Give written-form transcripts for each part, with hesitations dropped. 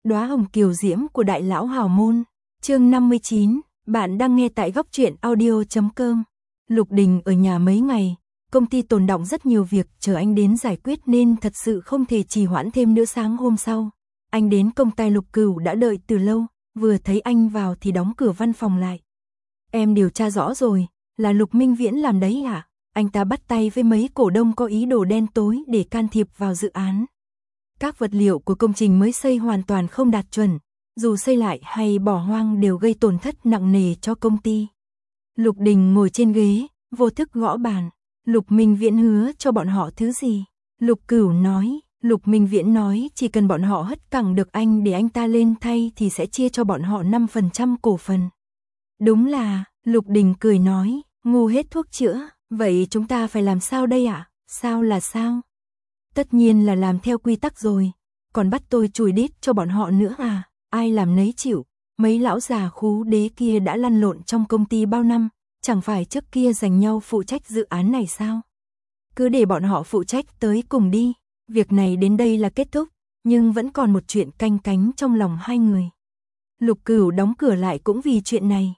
Đóa hồng kiều diễm của đại lão hào môn. Chương 59, bạn đang nghe tại góc truyện audio.com. Lục Đình ở nhà mấy ngày, công ty tồn đọng rất nhiều việc chờ anh đến giải quyết nên thật sự không thể trì hoãn thêm nữa. Sáng hôm sau, anh đến công ty. Lục Cửu đã đợi từ lâu, vừa thấy anh vào thì đóng cửa văn phòng lại. Em điều tra rõ rồi, là Lục Minh Viễn làm đấy hả? Anh ta bắt tay với mấy cổ đông có ý đồ đen tối để can thiệp vào dự án. Các vật liệu của công trình mới xây hoàn toàn không đạt chuẩn, dù xây lại hay bỏ hoang đều gây tổn thất nặng nề cho công ty. Lục Đình ngồi trên ghế, vô thức gõ bàn. Lục Minh Viễn hứa cho bọn họ thứ gì? Lục Cửu nói. Lục Minh Viễn nói chỉ cần bọn họ hất cẳng được anh để anh ta lên thay thì sẽ chia cho bọn họ 5% cổ phần. Đúng là, Lục Đình cười nói, ngu hết thuốc chữa, vậy chúng ta phải làm sao đây ạ? Sao là sao? Tất nhiên là làm theo quy tắc rồi, còn bắt tôi chùi đít cho bọn họ nữa à? Ai làm nấy chịu, mấy lão già khú đế kia đã lăn lộn trong công ty bao năm, chẳng phải trước kia giành nhau phụ trách dự án này sao? Cứ để bọn họ phụ trách tới cùng đi. Việc này đến đây là kết thúc, nhưng vẫn còn một chuyện canh cánh trong lòng hai người. Lục Cửu đóng cửa lại cũng vì chuyện này.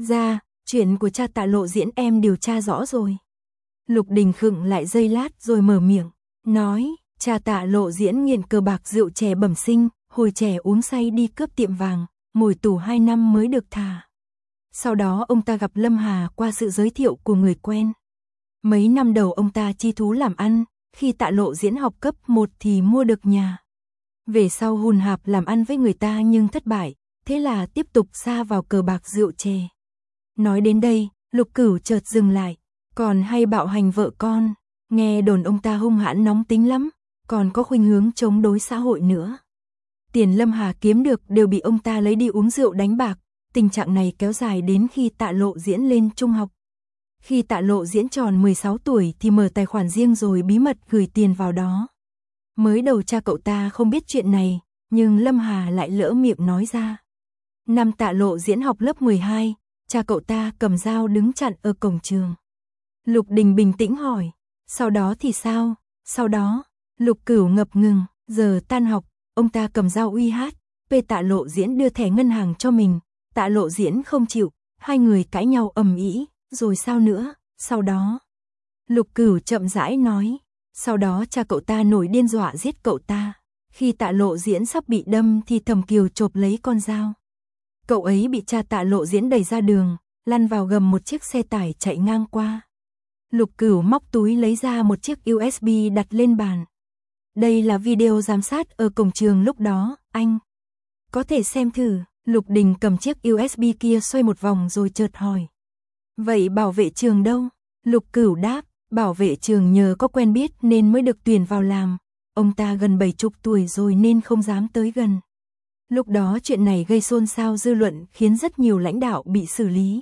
Chuyện của cha Tạ Lộ Diễn em điều tra rõ rồi. Lục Đình khựng lại giây lát rồi mở miệng, nói, cha Tạ Lộ Diễn nghiện cờ bạc rượu chè bẩm sinh, hồi trẻ uống say đi cướp tiệm vàng, ngồi tù 2 năm mới được thả. Sau đó ông ta gặp Lâm Hà qua sự giới thiệu của người quen. Mấy năm đầu ông ta chi thú làm ăn, khi Tạ Lộ Diễn học cấp 1 thì mua được nhà. Về sau hùn hạp làm ăn với người ta nhưng thất bại, thế là tiếp tục sa vào cờ bạc rượu chè. Nói đến đây, Lục Cửu chợt dừng lại, còn hay bạo hành vợ con, nghe đồn ông ta hung hãn nóng tính lắm, còn có khuynh hướng chống đối xã hội nữa. Tiền Lâm Hà kiếm được đều bị ông ta lấy đi uống rượu đánh bạc, tình trạng này kéo dài đến khi Tạ Lộ Diễn lên trung học. Khi Tạ Lộ Diễn tròn 16 tuổi thì mở tài khoản riêng rồi bí mật gửi tiền vào đó. Mới đầu cha cậu ta không biết chuyện này, nhưng Lâm Hà lại lỡ miệng nói ra. Năm Tạ Lộ Diễn học lớp 12, cha cậu ta cầm dao đứng chặn ở cổng trường. Lục Đình bình tĩnh hỏi, sau đó thì sao? Sau đó, Lục Cửu ngập ngừng, giờ tan học, ông ta cầm dao uy hát, Tạ Lộ Diễn đưa thẻ ngân hàng cho mình, Tạ Lộ Diễn không chịu, hai người cãi nhau ầm ĩ. Rồi sao nữa? Sau đó, Lục Cửu chậm rãi nói, sau đó cha cậu ta nổi điên dọa giết cậu ta. Khi Tạ Lộ Diễn sắp bị đâm thì Thẩm Kiều chộp lấy con dao. Cậu ấy bị cha Tạ Lộ Diễn đẩy ra đường, lăn vào gầm một chiếc xe tải chạy ngang qua. Lục Cửu móc túi lấy ra một chiếc USB đặt lên bàn. Đây là video giám sát ở cổng trường lúc đó, anh có thể xem thử. Lục Đình cầm chiếc USB kia xoay một vòng rồi chợt hỏi. Vậy bảo vệ trường đâu? Lục Cửu đáp, bảo vệ trường nhờ có quen biết nên mới được tuyển vào làm. Ông ta gần 70 tuổi rồi nên không dám tới gần. Lúc đó chuyện này gây xôn xao dư luận khiến rất nhiều lãnh đạo bị xử lý.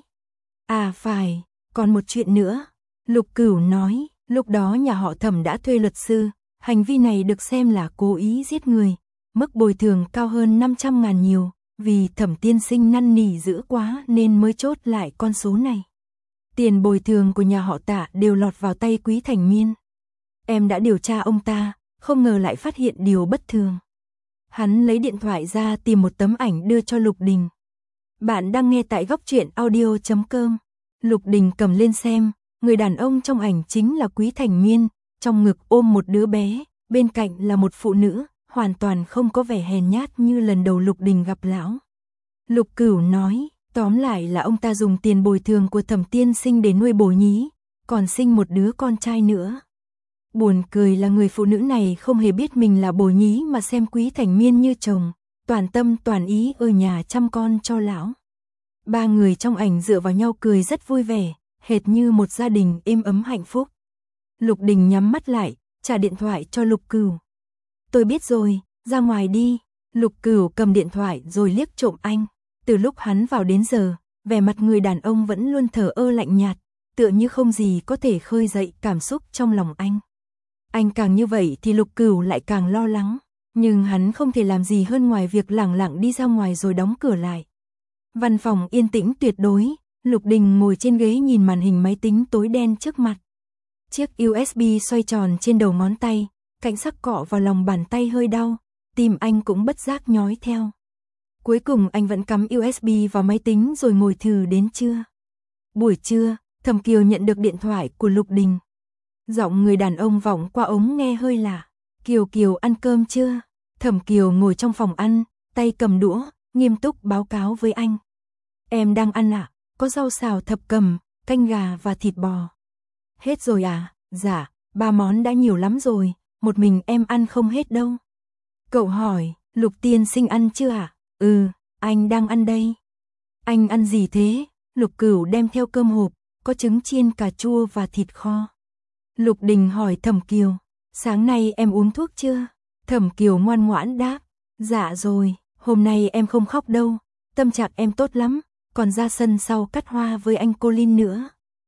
À phải, còn một chuyện nữa. Lục Cửu nói, lúc đó nhà họ Thẩm đã thuê luật sư. Hành vi này được xem là cố ý giết người. Mức bồi thường cao hơn 500.000 nhiều. Vì Thẩm tiên sinh năn nỉ dữ quá nên mới chốt lại con số này. Tiền bồi thường của nhà họ Tạ đều lọt vào tay Quý Thành Miên. Em đã điều tra ông ta, không ngờ lại phát hiện điều bất thường. Hắn lấy điện thoại ra tìm một tấm ảnh đưa cho Lục Đình. Bạn đang nghe tại góc truyện audio.com. Lục Đình cầm lên xem, người đàn ông trong ảnh chính là Quý Thành Miên, trong ngực ôm một đứa bé, bên cạnh là một phụ nữ, hoàn toàn không có vẻ hèn nhát như lần đầu Lục Đình gặp lão. Lục Cửu nói, tóm lại là ông ta dùng tiền bồi thường của Thẩm tiên sinh để nuôi Bồ Nhí, còn sinh một đứa con trai nữa. Buồn cười là người phụ nữ này không hề biết mình là Bồ Nhí mà xem Quý Thành Miên như chồng, toàn tâm toàn ý ở nhà chăm con cho lão. Ba người trong ảnh dựa vào nhau cười rất vui vẻ, hệt như một gia đình êm ấm hạnh phúc. Lục Đình nhắm mắt lại, trả điện thoại cho Lục Cửu. Tôi biết rồi, ra ngoài đi. Lục Cửu cầm điện thoại rồi liếc trộm anh. Từ lúc hắn vào đến giờ, vẻ mặt người đàn ông vẫn luôn thờ ơ lạnh nhạt, tựa như không gì có thể khơi dậy cảm xúc trong lòng anh. Anh càng như vậy thì Lục Cửu lại càng lo lắng, nhưng hắn không thể làm gì hơn ngoài việc lẳng lặng đi ra ngoài rồi đóng cửa lại. Văn phòng yên tĩnh tuyệt đối, Lục Đình ngồi trên ghế nhìn màn hình máy tính tối đen trước mặt. Chiếc USB xoay tròn trên đầu ngón tay, cạnh sắc cọ vào lòng bàn tay hơi đau, tim anh cũng bất giác nhói theo. Cuối cùng anh vẫn cắm USB vào máy tính rồi ngồi thử đến trưa. Buổi trưa, Thẩm Kiều nhận được điện thoại của Lục Đình. Giọng người đàn ông vọng qua ống nghe hơi lạ. Kiều Kiều ăn cơm chưa? Thẩm Kiều ngồi trong phòng ăn, tay cầm đũa, nghiêm túc báo cáo với anh. Em đang ăn ạ, có rau xào thập cẩm, canh gà và thịt bò. Hết rồi à? Dạ, 3 món đã nhiều lắm rồi, một mình em ăn không hết đâu. Cậu hỏi, Lục tiên sinh ăn chưa ạ? Ừ, anh đang ăn đây. Anh ăn gì thế? Lục Cửu đem theo cơm hộp, có trứng chiên cà chua và thịt kho. Lục Đình hỏi Thẩm Kiều, sáng nay em uống thuốc chưa? Thẩm Kiều ngoan ngoãn đáp, dạ rồi, hôm nay em không khóc đâu, tâm trạng em tốt lắm, còn ra sân sau cắt hoa với anh Colin nữa.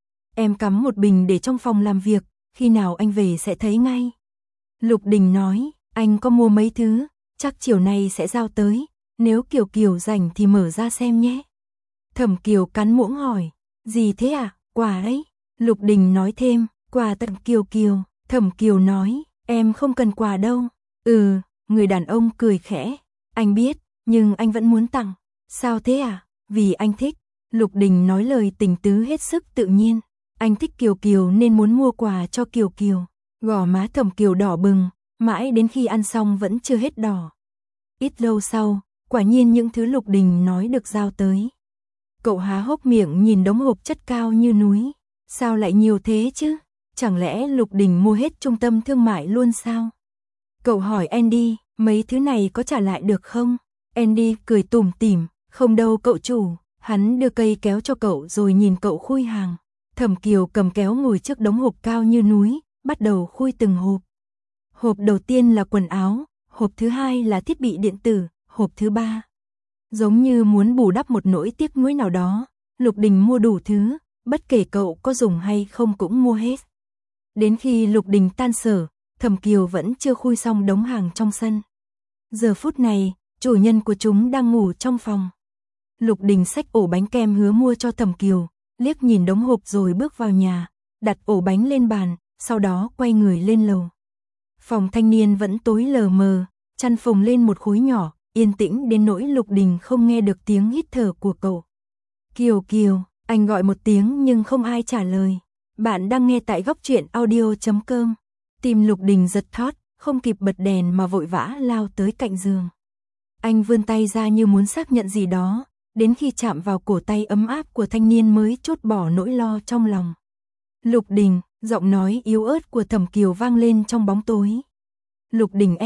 Em cắm một bình để trong phòng làm việc, khi nào anh về sẽ thấy ngay. Lục Đình nói, anh có mua mấy thứ, chắc chiều nay sẽ giao tới, nếu Kiều Kiều rảnh thì mở ra xem nhé. Thẩm Kiều cắn muỗng hỏi, gì thế à, quà ấy. Lục Đình nói thêm, quà tặng Kiều Kiều. Thẩm Kiều nói, em không cần quà đâu. Ừ, người đàn ông cười khẽ, anh biết, nhưng anh vẫn muốn tặng. Sao thế à? Vì anh thích. Lục Đình nói lời tình tứ hết sức tự nhiên. Anh thích Kiều Kiều nên muốn mua quà cho Kiều Kiều. Gò má Thẩm Kiều đỏ bừng, mãi đến khi ăn xong vẫn chưa hết đỏ. Ít lâu sau, quả nhiên những thứ Lục Đình nói được giao tới. Cậu há hốc miệng nhìn đống hộp chất cao như núi. Sao lại nhiều thế chứ? Chẳng lẽ Lục Đình mua hết trung tâm thương mại luôn sao? Cậu hỏi Andy, mấy thứ này có trả lại được không? Andy cười tủm tỉm, không đâu cậu chủ. Hắn đưa cây kéo cho cậu rồi nhìn cậu khui hàng. Thẩm Kiều cầm kéo ngồi trước đống hộp cao như núi, bắt đầu khui từng hộp. Hộp đầu tiên là quần áo, hộp thứ hai là thiết bị điện tử, hộp thứ ba. Giống như muốn bù đắp một nỗi tiếc nuối nào đó, Lục Đình mua đủ thứ, bất kể cậu có dùng hay không cũng mua hết. Đến khi Lục Đình tan sở, Thẩm Kiều vẫn chưa khui xong đống hàng trong sân. Giờ phút này, chủ nhân của chúng đang ngủ trong phòng. Lục Đình xách ổ bánh kem hứa mua cho Thẩm Kiều, liếc nhìn đống hộp rồi bước vào nhà, đặt ổ bánh lên bàn, sau đó quay người lên lầu. Phòng thanh niên vẫn tối lờ mờ, chăn phồng lên một khối nhỏ, yên tĩnh đến nỗi Lục Đình không nghe được tiếng hít thở của cậu. Kiều Kiều, anh gọi một tiếng nhưng không ai trả lời. Bạn đang nghe tại góc truyện audio.com. Tim Lục Đình giật thót, không kịp bật đèn mà vội vã lao tới cạnh giường. Anh vươn tay ra như muốn xác nhận gì đó, đến khi chạm vào cổ tay ấm áp của thanh niên mới trút bỏ nỗi lo trong lòng. Lục Đình, giọng nói yếu ớt của Thẩm Kiều vang lên trong bóng tối. Lục Đình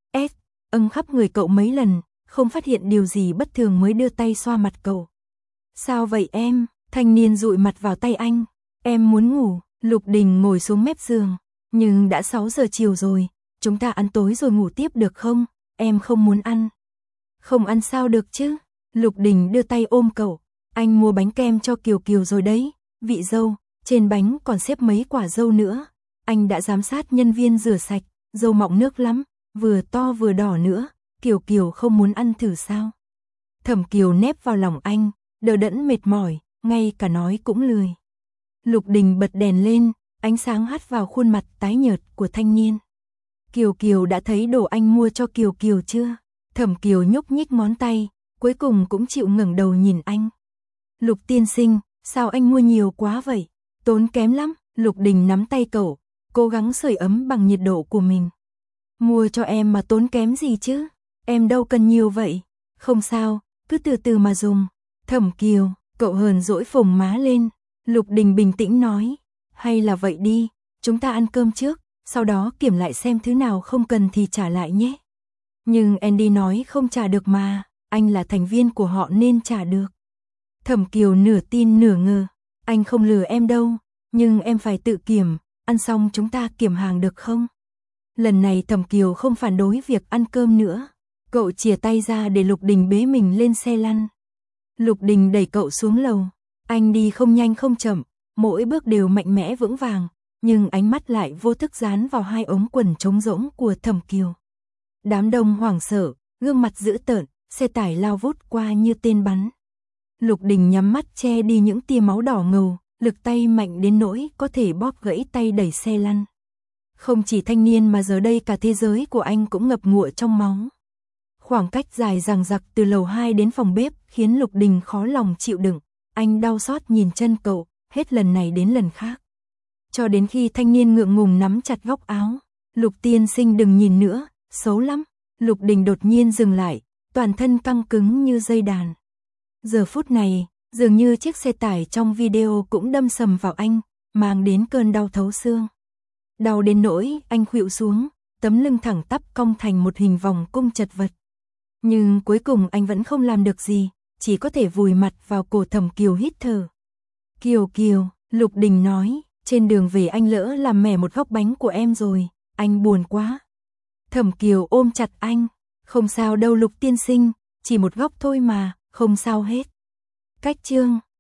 âng khắp người cậu mấy lần, không phát hiện điều gì bất thường mới đưa tay xoa mặt cậu. Sao vậy em? Thanh niên dụi mặt vào tay anh. Em muốn ngủ. Lục Đình ngồi xuống mép giường. Nhưng đã 6 giờ chiều rồi, chúng ta ăn tối rồi ngủ tiếp được không? Em không muốn ăn. Không ăn sao được chứ? Lục Đình đưa tay ôm cậu. Anh mua bánh kem cho Kiều Kiều rồi đấy. Vị dâu, trên bánh còn xếp mấy quả dâu nữa. Anh đã giám sát nhân viên rửa sạch, dâu mọng nước lắm, vừa to vừa đỏ nữa. Kiều Kiều không muốn ăn thử sao? Thẩm Kiều nép vào lòng anh, đờ đẫn mệt mỏi, ngay cả nói cũng lười. Lục Đình bật đèn lên, ánh sáng hắt vào khuôn mặt tái nhợt của thanh niên. Kiều Kiều đã thấy đồ anh mua cho Kiều Kiều chưa? Thẩm Kiều nhúc nhích ngón tay, cuối cùng cũng chịu ngẩng đầu nhìn anh. Lục tiên sinh, sao anh mua nhiều quá vậy? Tốn kém lắm. Lục Đình nắm tay cậu, cố gắng sưởi ấm bằng nhiệt độ của mình. Mua cho em mà tốn kém gì chứ? Em đâu cần nhiều vậy. Không sao, cứ từ từ mà dùng. Thẩm Kiều, cậu hờn dỗi phồng má lên. Lục Đình bình tĩnh nói, hay là vậy đi, chúng ta ăn cơm trước, sau đó kiểm lại xem thứ nào không cần thì trả lại nhé. Nhưng Andy nói không trả được mà, anh là thành viên của họ nên trả được. Thẩm Kiều nửa tin nửa ngờ, anh không lừa em đâu, nhưng em phải tự kiểm, ăn xong chúng ta kiểm hàng được không? Lần này Thẩm Kiều không phản đối việc ăn cơm nữa. Cậu chìa tay ra để Lục Đình bế mình lên xe lăn. Lục Đình đẩy cậu xuống lầu. Anh đi không nhanh không chậm, mỗi bước đều mạnh mẽ vững vàng, nhưng ánh mắt lại vô thức dán vào hai ống quần trống rỗng của Thẩm Kiều. Đám đông hoảng sợ, gương mặt dữ tợn, xe tải lao vút qua như tên bắn. Lục Đình nhắm mắt che đi những tia máu đỏ ngầu, lực tay mạnh đến nỗi có thể bóp gãy tay đẩy xe lăn. Không chỉ thanh niên mà giờ đây cả thế giới của anh cũng ngập ngụa trong máu. Khoảng cách dài dằng dặc từ lầu 2 đến phòng bếp khiến Lục Đình khó lòng chịu đựng. Anh đau xót nhìn chân cậu, hết lần này đến lần khác. Cho đến khi thanh niên ngượng ngùng nắm chặt góc áo. Lục tiên sinh đừng nhìn nữa, xấu lắm. Lục Đình đột nhiên dừng lại, toàn thân căng cứng như dây đàn. Giờ phút này, dường như chiếc xe tải trong video cũng đâm sầm vào anh, mang đến cơn đau thấu xương. Đau đến nỗi anh khuỵu xuống, tấm lưng thẳng tắp cong thành một hình vòng cung chật vật. Nhưng cuối cùng anh vẫn không làm được gì, chỉ có thể vùi mặt vào cổ Thẩm Kiều hít thở. Kiều Kiều, Lục Đình nói, trên đường về anh lỡ làm mẻ một góc bánh của em rồi, anh buồn quá. Thẩm Kiều ôm chặt anh, không sao đâu Lục tiên sinh, chỉ một góc thôi mà, không sao hết. Cách chương